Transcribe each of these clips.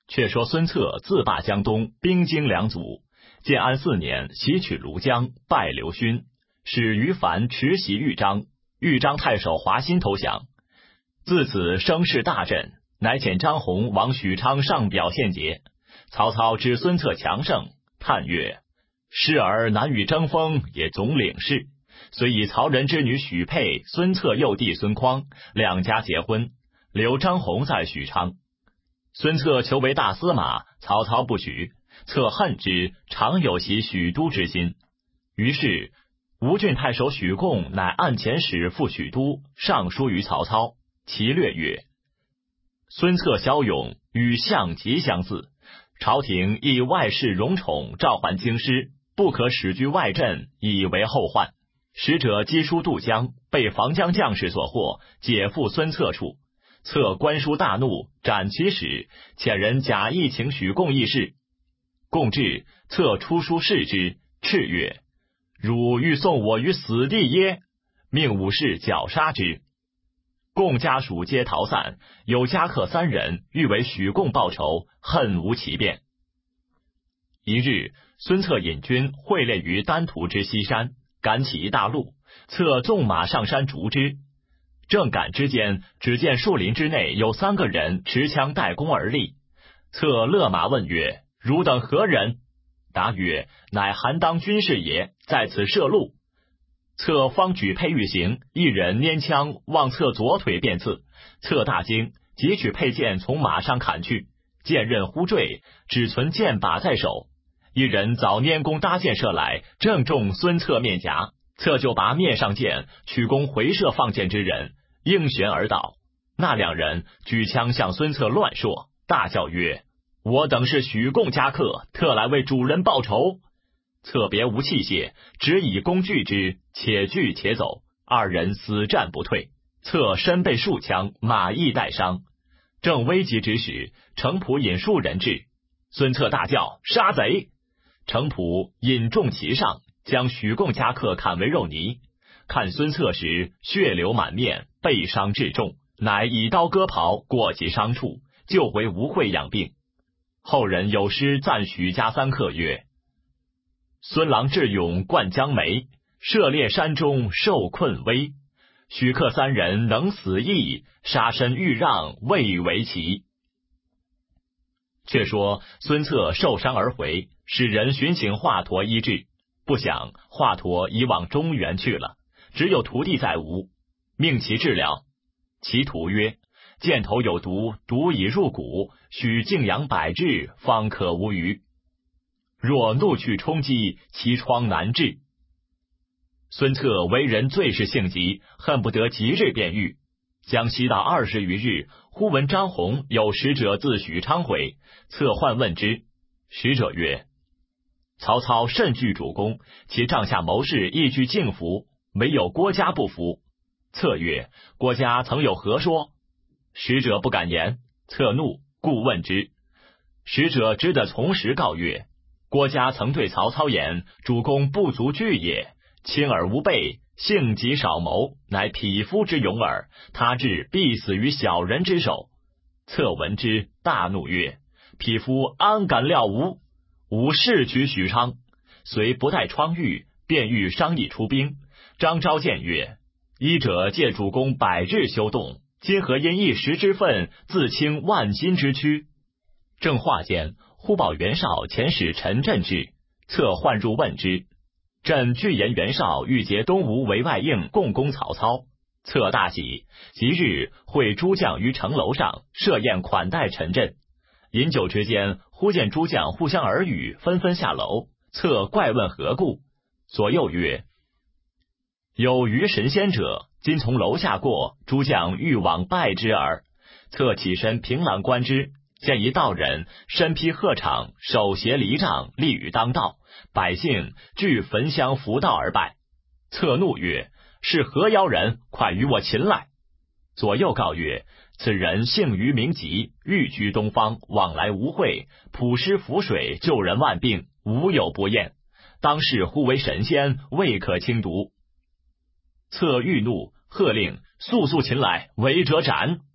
却说孙策自霸江东，兵精粮足。建安4年，袭取庐江，败刘勋，使于凡持袭豫章，豫章太守华歆投降。自此声势大振，乃遣张宏往许昌上表献捷。曹操知孙策强盛，叹曰：失而难与争锋，也总领事。遂以曹仁之女许佩、孙策幼弟孙匡两家结婚，留张宏在许昌。孙策求为大司马，曹操不许，策恨之，常有袭许都之心。于是吴郡太守许贡乃按遣使赴许都，上书于曹操，其略曰：孙策骁勇，与项极相似，朝廷以外事荣宠召还京师，不可使居外镇，以为后患。使者击书渡江，被防江将士所获，解赴孙策处。策观书大怒，斩其使，遣人假意请许贡议事。贡至，策出书示之，叱曰：汝欲送我于死地耶？命武士绞杀之。贡家属皆逃散，有家客3人欲为许贡报仇，恨无其变。一日，孙策引军会猎于丹徒之西山，赶起一大路，策纵马上山逐之。正赶之间，只见树林之内有3个人持枪带弓而立。策勒马问曰：汝等何人？答曰：乃韩当军士也，在此射鹿。策方举佩欲行，一人拈枪往策左腿便刺，策大惊，急取佩剑从马上砍去，剑刃忽坠，只存剑把在手。一人早拈弓搭箭射来，正中孙策面颊，策就拔面上剑，取弓回射放箭之人，应旋而倒。那2人举枪向孙策乱射，大叫曰：我等是许贡家客，特来为主人报仇。策别无器械，只以弓拒之，且拒且走，2人死战不退。策身被数枪，马亦带伤。正危急之时，程普引数人至，孙策大叫：杀贼！程普引众骑上，将许贡家客砍为肉泥。看孙策时，血流满面，背伤至重，乃以刀割袍，裹其伤处，救回吴会养病。后人有诗赞许家3客曰：孙郎智勇冠江梅，涉猎山中受困危。许客3人能死役，杀身欲让未为奇。却说孙策受伤而回，使人寻请华佗医治，不想华佗已往中原去了，只有徒弟在吴，命其治疗。其徒曰：箭头有毒，毒已入骨，须静养100日，方可无虞。若怒去冲击，其疮难治。孙策为人最是性急，恨不得即日便愈。将西到20余日，忽闻张宏有使者自许昌回，策唤问之。使者曰：曹操甚惧主公，其帐下谋士亦惧敬服，唯有郭嘉不服。策曰：郭嘉曾有何说？使者不敢言。策怒，故问之。使者只得从实告曰：郭嘉曾对曹操言：主公不足惧也，轻而无备，性急少谋，乃匹夫之勇耳，他至必死于小人之手。策闻之，大怒曰：匹夫安敢料吾？吾誓取许昌。遂不待疮愈，便欲商议出兵。张昭见曰：医者借主公100日休动，今何因一时之愤，自轻万金之躯？正话间，忽报袁绍遣使陈震至，策唤入问之。朕据言袁绍欲结东吴为外应，共攻曹操。策大喜，即日会诸将于城楼上设宴款待陈震。饮酒之间，忽见诸将互相耳语，纷纷下楼。策怪问何故，左右曰：有虞神仙者，今从楼下过，诸将欲往拜之耳。策起身凭栏观之，见一道人身披鹤氅，手携藜杖，立于当道，百姓俱焚香扶道而拜。策怒曰：是何妖人？快与我擒来！左右告曰：此人姓于名吉，寓居东方，往来吴会，普施符水，救人万病，无有不厌。当世呼为神仙，未可轻毒。策愈怒，喝令速擒来，违者斩。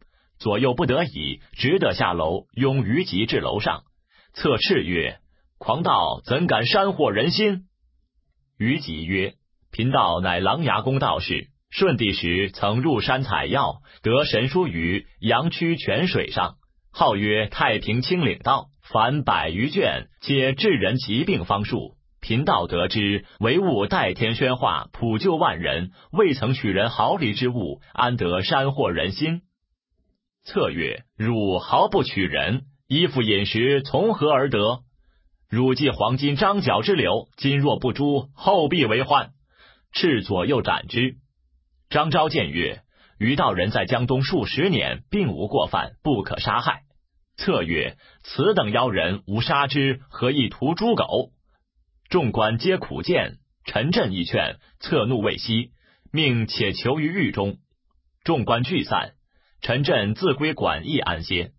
左右不得已，只得下楼，拥于吉至楼上。策斥曰：狂道怎敢煽惑人心？于吉曰：贫道乃琅琊宫道士，顺帝时曾入山采药，得神书于阳曲泉水上，号曰太平清领道，凡100余卷，皆治人疾病方术。贫道得知，唯物代天宣化，普救万人，未曾取人毫厘之物，安得煽惑人心？策曰：汝毫不取人，衣服饮食从何而得？汝既黄金张角之流，今若不诛，后必为患。斥左右斩之。张昭谏曰：于道人在江东数十年，并无过犯，不可杀害。策曰：此等妖人，吾杀之，何以屠猪狗？众官皆苦谏，陈震一劝，策怒未息，命且囚于狱中。众官聚散，陈震自归馆驿安歇。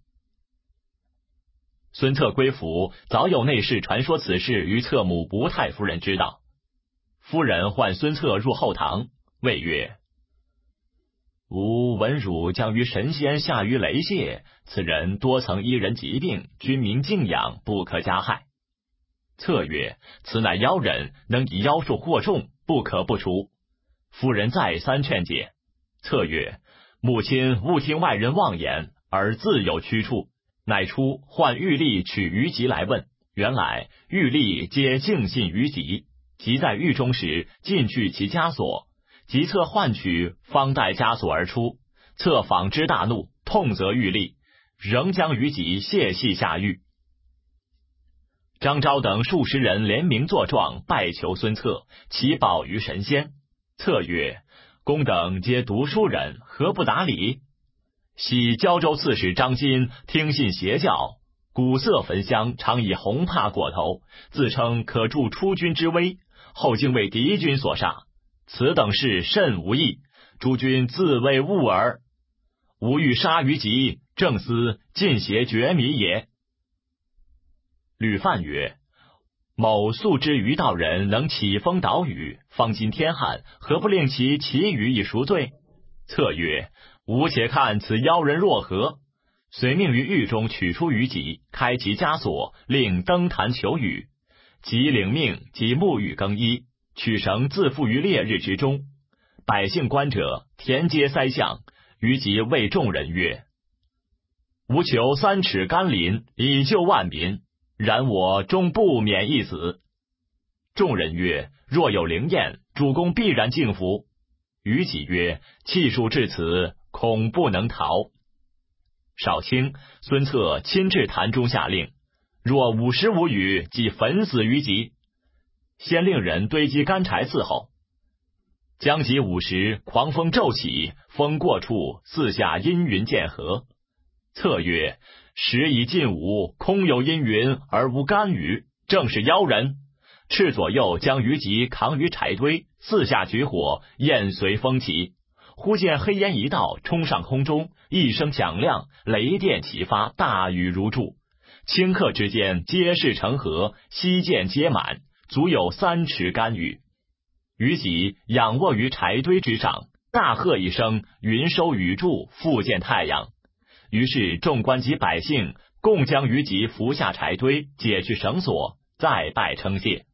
孙策归府，早有内侍传说此事于策母不太夫人知道。夫人唤孙策入后堂，谓曰：吾闻汝将于神仙下于雷泄，此人多曾医人疾病，君民敬仰，不可加害。策曰：此乃妖人，能以妖术惑众，不可不除。夫人再三劝解。策曰：母亲勿听外人妄言，而自有屈处。乃出唤玉吏取于吉来问，原来玉吏皆敬信于吉，即在狱中时，尽去其枷锁。即策唤取，方带枷锁而出。策访之大怒，痛责玉吏，仍将于吉卸系下狱。张昭等数十人联名作状，拜求孙策，祈保于神仙。策曰：公等皆读书人，何不达理？昔胶州刺史张金听信邪教，古色焚香，常以红帕裹头，自称可助出军之威，后竟为敌军所杀。此等事甚无益，诸君自谓误耳。吾欲杀于吉，正思尽邪绝迷也。吕范曰：某素知于道人能起风导雨，方今天旱，何不令其起雨以赎罪？策曰：吾且看此妖人若何。遂命于狱中取出于吉，开其枷锁，令登坛求雨。吉领命，即沐浴更衣，取绳自缚于烈日之中。百姓观者，田皆塞向。于吉谓众人曰：吾求3尺甘霖，以救万民，然我终不免一死。众人曰：若有灵验，主公必然敬服。于己曰：气数至此，恐不能逃。少卿孙策亲至坛中下令，若5时无雨，即焚死于吉。先令人堆积干柴伺候。将及午时，狂风骤起，风过处，四下阴云渐合。策曰：时已近午，空有阴云而无干雨，正是妖人。斥左右将于吉扛于柴堆，四下举火，焰随风起。忽见黑烟一道，冲上空中，一声响亮，雷电齐发，大雨如注。顷刻之间，皆是成河，溪涧皆满，足有3尺干雨。于己仰卧于柴堆之上，大喝一声，云收雨住，复见太阳。于是众官及百姓共将于吉扶下柴堆，解去绳索，再拜称谢。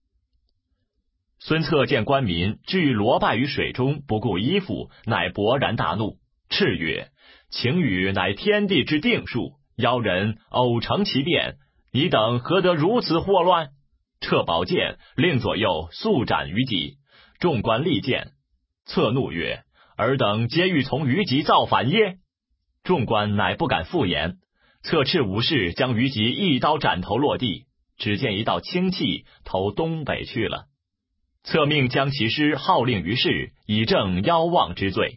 孙策见官民俱裸拜于水中，不顾衣服，乃勃然大怒，斥曰：晴雨乃天地之定数，妖人偶成其变，你等何得如此祸乱？掣宝剑，令左右速斩于己。众官力谏。策怒曰：尔等皆欲从于吉造反耶？众官乃不敢复言。策斥武士将于吉一刀斩头落地，只见一道清气投东北去了。策命将其尸号令于世，以正妖妄之罪。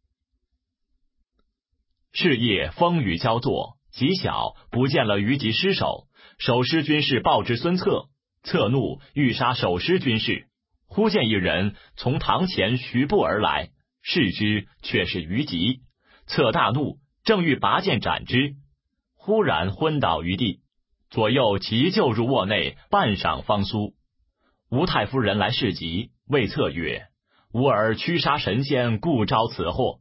是夜风雨交作，极晓不见了于吉尸首，守尸军士报之孙策。策怒，欲杀守尸军士。忽见一人从堂前徐步而来，视之却是于吉。策大怒，正欲拔剑斩之，忽然昏倒于地。左右急救入卧内，半晌方苏。吴太夫人来视急，谓策曰：吾儿驱杀神仙，故招此祸。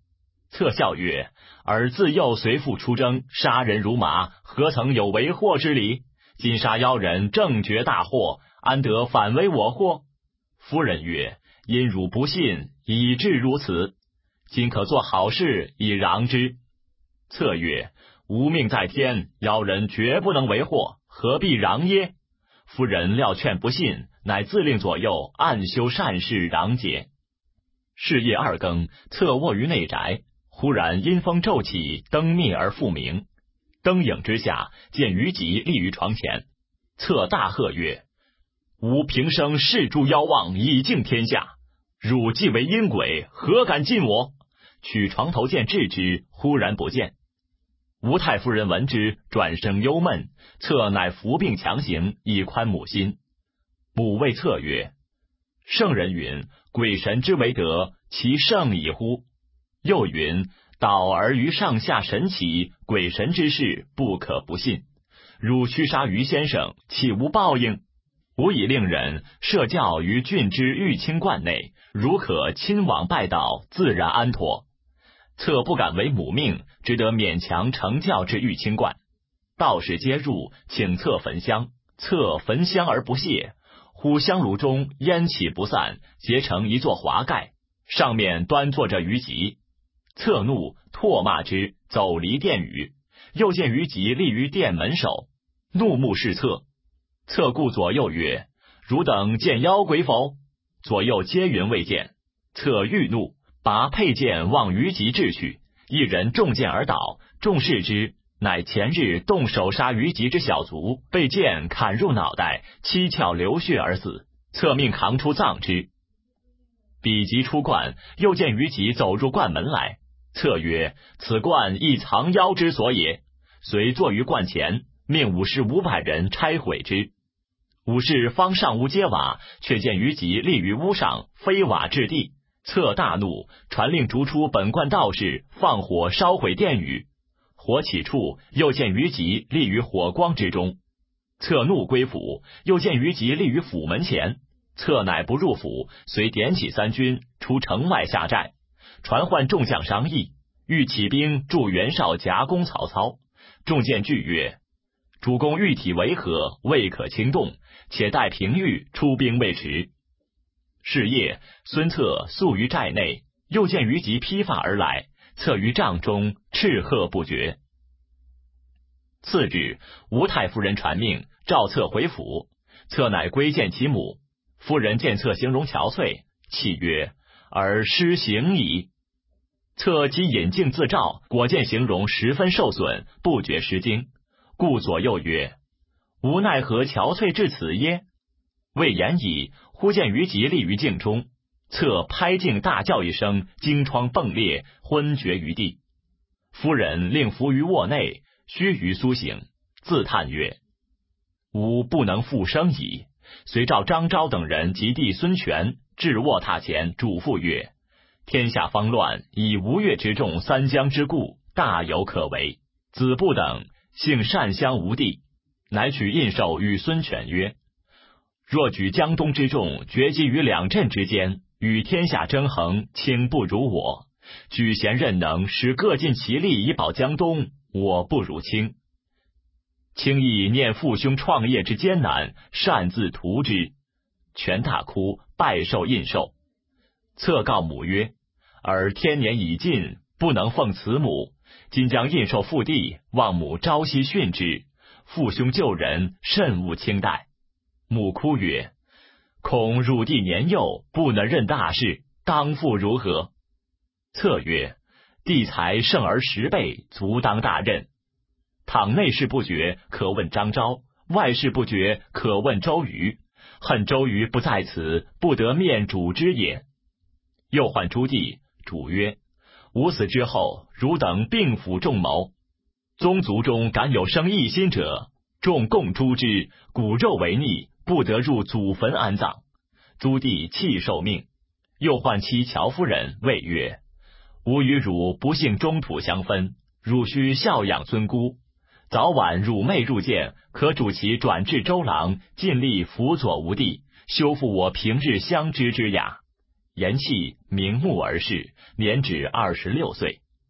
策笑曰：尔自幼随父出征，杀人如麻，何曾有为祸之理？今杀妖人，正绝大祸，安得反为我祸？夫人曰：因汝不信，以致如此。今可做好事以攘之。策曰：吾命在天，妖人绝不能为祸，何必攘耶？夫人料劝不信，乃自令左右暗修善事攘解。是夜2更，策卧于内宅，忽然阴风骤起，灯灭而复明。灯影之下，见虞吉立于床前。策大喝曰：吾平生誓诛妖妄，以敬天下。汝既为阴鬼，何敢近我？取床头剑掷之，忽然不见。吴太夫人闻之，转生忧闷。策乃服病强行，以宽母心。母谓策曰：圣人云，鬼神之为德，其圣矣乎？又云，导而于上下神奇，鬼神之事不可不信。汝驱杀于先生，岂无报应？吾已令人设教于郡之玉清观内，如可亲往拜道，自然安妥。策不敢违母命，只得勉强成教至玉清观。道士皆入，请策焚香。策焚香而不谢，忽香炉中烟起不散，结成一座华盖，上面端坐着虞吉。策怒，唾骂之，走离殿宇。又见虞吉立于殿门首，怒目视策。策顾左右曰：汝等见妖鬼否？左右皆云未见。策愈怒，拔佩剑望虞吉掷去，一人中箭而倒，众视之，乃前日动手杀虞吉之小卒，被剑砍入脑袋，七窍流血而死。策命扛出葬之。彼即出观，又见虞吉走入观门来。策曰：此观亦藏妖之所也。遂坐于观前，命武士500人拆毁之。武士方上屋揭瓦，却见虞吉立于屋上，飞瓦掷地。策大怒，传令逐出本观道士，放火烧毁殿宇。火起处，又见虞吉立于火光之中。策怒归府，又见虞吉立于府门前。策乃不入府，遂点起3军，出城外下寨，传唤众将商议，欲起兵助袁绍夹攻曹操。众见惧曰：主公玉体为何，未可轻动，且待平愈，出兵未迟。是夜，孙策宿于寨内，又见虞吉披发而来，策于帐中叱喝不绝。次日，吴太夫人传命，召策回府。策乃归见其母。夫人见策形容憔悴，泣曰：尔失行矣。策即引镜自照，果见形容十分受损，不觉失惊。故左右曰：吾奈何憔悴至此耶？未言已，忽见虞吉立于镜中。策拍镜大叫一声，惊疮迸裂，昏厥于地。夫人令伏于卧内，须臾苏醒，自叹曰：吾不能复生矣。遂召张昭等人及弟孙权至卧榻前，嘱咐曰：天下方乱，以吴越之众3江之故，大有可为。子布等幸善相无地，乃取印绶与孙权曰：若举江东之众，决击于2镇之间，与天下争衡，卿不如我。举贤任能，使各尽其力以保江东，我不如卿。卿亦念父兄创业之艰难，擅自图之。权大哭，拜受印绶。策告母曰：尔天年已尽，不能奉慈母，今将印绶复地，望母朝夕训之。父兄旧人，慎勿轻待。母哭曰：恐汝弟年幼，不能任大事，当复如何？策曰：弟才胜而10倍，足当大任。倘内事不决，可问张昭；外事不决，可问周瑜。恨周瑜不在此，不得面主之也。又唤朱棣，主曰：吾死之后，汝等并辅众谋，宗族中敢有生异心者，众共诛之，骨肉为逆，不得入祖坟安葬。朱棣弃受命。又唤妻乔夫人，谓曰：吾与汝不幸中土相分，汝须孝养尊姑。早晚汝妹入见，可主其转至周郎，尽力辅佐吾弟，修复我平日相知之雅。言讫，瞑目而逝，年止26岁。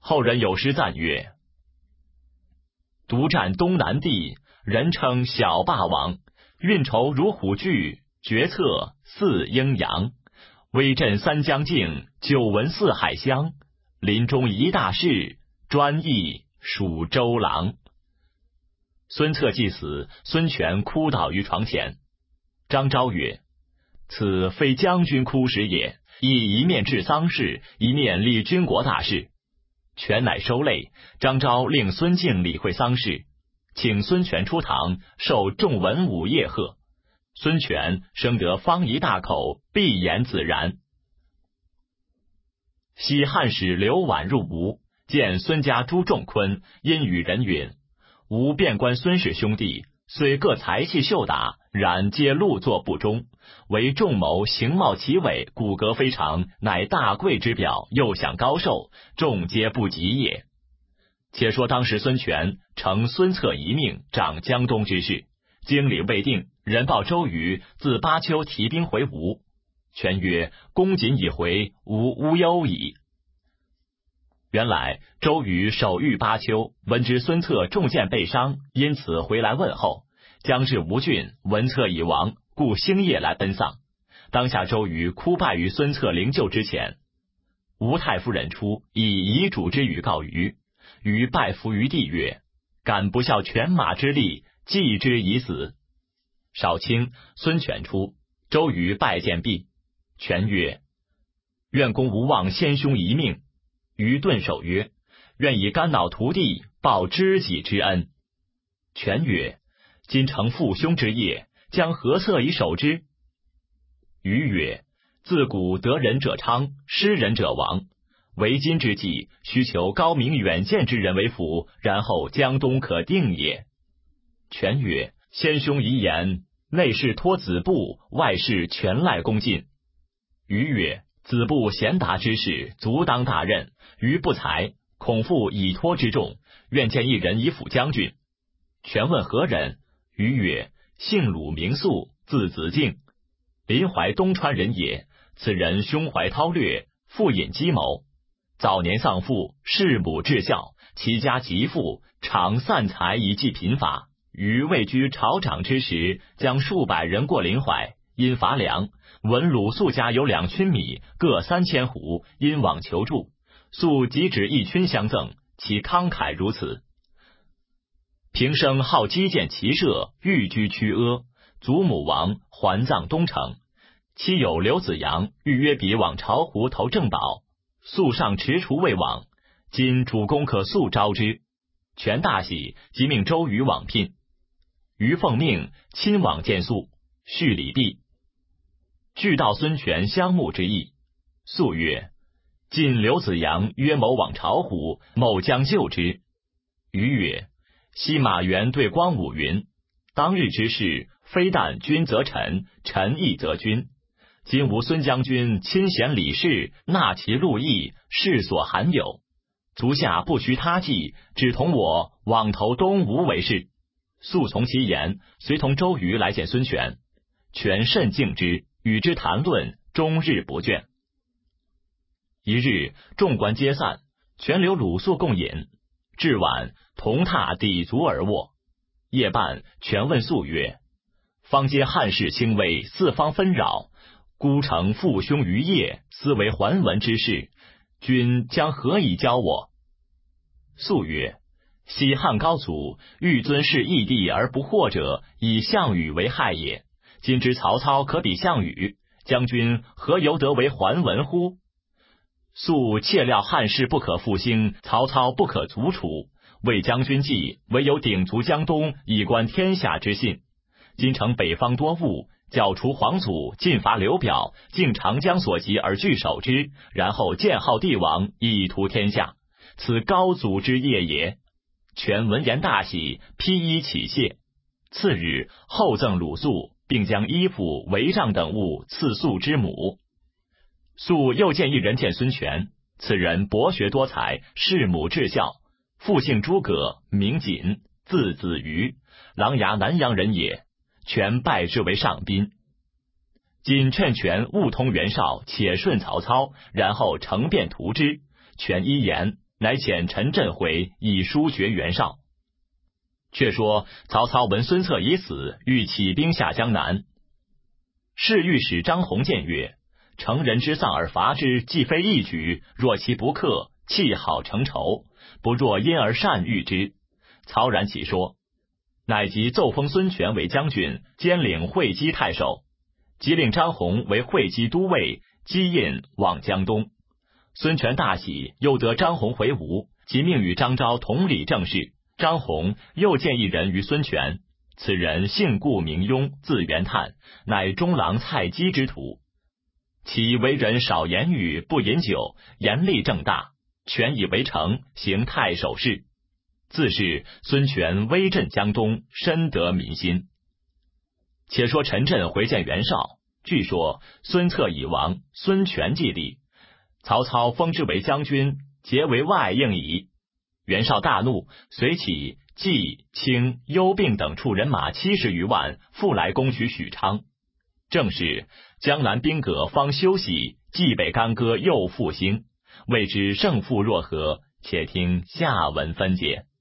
后人有诗赞曰：独占东南地，人称小霸王，运筹如虎踞，决策似鹰扬。威震三江境，久闻四海香。林中一大事，专议属周郎。孙策既死，孙权哭倒于床前。张昭曰：此非将军哭时也，亦一面治丧事，一面理军国大事。权乃收泪。张昭令孙敬理会丧事，请孙权出堂，受众文武夜贺。孙权生得方一大口，闭言自然。西汉使刘琬入吴，见孙家朱仲昆，因与人云：吾遍观孙氏兄弟，虽各才气秀达，然皆碌作不忠。唯仲谋形貌奇伟，骨骼非常，乃大贵之表，又享高寿，众皆不及也。且说当时孙权承孙策遗命，掌江东之事，经理未定，人报周瑜自巴丘提兵回吴。权曰：公瑾已回，无乌忧矣。原来周瑜守御巴丘，闻知孙策中箭被伤，因此回来问候。将至吴郡，闻策已亡，故星夜来奔丧。当下周瑜哭拜于孙策灵柩之前。吴太夫人出，以遗嘱之语告瑜。瑜拜伏于地曰：敢不效犬马之力，继之以死。少卿孙权出，周瑜拜见毕。权曰：愿公无忘先兄遗命。瑜顿首曰：愿以肝脑涂地，报知己之恩。权曰：今承父兄之业，将何策以守之？瑜曰：自古得人者昌，失人者亡。为今之计，须求高明远见之人为辅，然后江东可定也。权曰：先兄遗言，内事托子布，外事全赖公进。瑜曰：子布贤达之士，足当大任，瑜不才，恐负以托之重，愿见一人以辅将军。权问何人？瑜曰：姓鲁名肃，字子敬，临淮东川人也。此人胸怀韬略，富隐机谋。早年丧父，弑母至孝，其家极富，常散财以济贫乏。于位居朝长之时，将数百人过临淮，因乏粮，闻鲁肃家有2群米，各3000斛，因往求助。肃即指1群相赠，其慷慨如此。平生好击剑骑射，寓居曲阿，祖母亡，还葬东城。妻有刘子扬，欲约彼往巢湖投正宝。肃上踟蹰未往，今主公可速招之。权大喜，即命周瑜往聘。瑜奉命，亲往见肃，叙礼毕。俱道孙权相慕之意。肃曰：晋刘子扬约谋往巢湖，某将救之。瑜曰：昔马援对光武云：当日之事，非但君则臣，臣亦则君。今吾孙将军亲贤礼士，纳其禄役，世所罕有。足下不徐他计，只同我往投东吴为是。肃从其言，随同周瑜来见孙权。权甚敬之，与之谈论，终日不倦。一日，众官皆散，权留鲁肃共饮。至晚，同榻抵足而卧。夜半，权问肃曰：方皆汉室兴危，四方纷扰，孤城父兄于业，思为还文之事，君将何以教我？肃曰：昔汉高祖欲尊弑义帝而不获者，以项羽为害也。今之曹操可比项羽，将军何由得为还文乎？肃切料汉室不可复兴，曹操不可卒除，为将军计，唯有鼎足江东，以观天下之信。今城北方多雾，剿除黄祖，进伐刘表，尽长江所及而据守之，然后建号帝王，以图天下，此高祖之业也。权闻言大喜，披衣起谢。次日，厚赠鲁肃，并将衣服、帷帐等物赐肃之母。肃又见一人见孙权，此人博学多才，弑母至孝，父姓诸葛，名瑾，字子瑜，琅琊南阳人也。权拜之为上宾。瑾劝权务通袁绍，且顺曹操，然后乘便图之。权依言， 乃遣陈震回以书绝袁绍。却说曹操闻孙策已死，欲起兵下江南。侍御史张宏谏曰：成人之丧而伐之，既非一举，若其不克，弃好成仇，不若因而善御之。曹然其说，乃即奏封孙权为将军，兼领会稽太守，即令张宏为会稽都尉，击印往江东。孙权大喜，又得张宏回吴，即命与张昭同理政事。张宏又见一人于孙权，此人姓顾名雍，字元叹，乃中郎蔡姬之徒。其为人少言语，不饮酒，言力正大，权以为成，行太守事。自是孙权威震江东，深得民心。且说陈震回见袁绍，据说孙策已亡，孙权继立，曹操封之为将军，结为外应矣。袁绍大怒，随起冀、青、幽并等处人马70余万，复来攻取许昌。正是江南兵革方休息，冀北干戈又复兴，未知胜负若何？且听下文分解。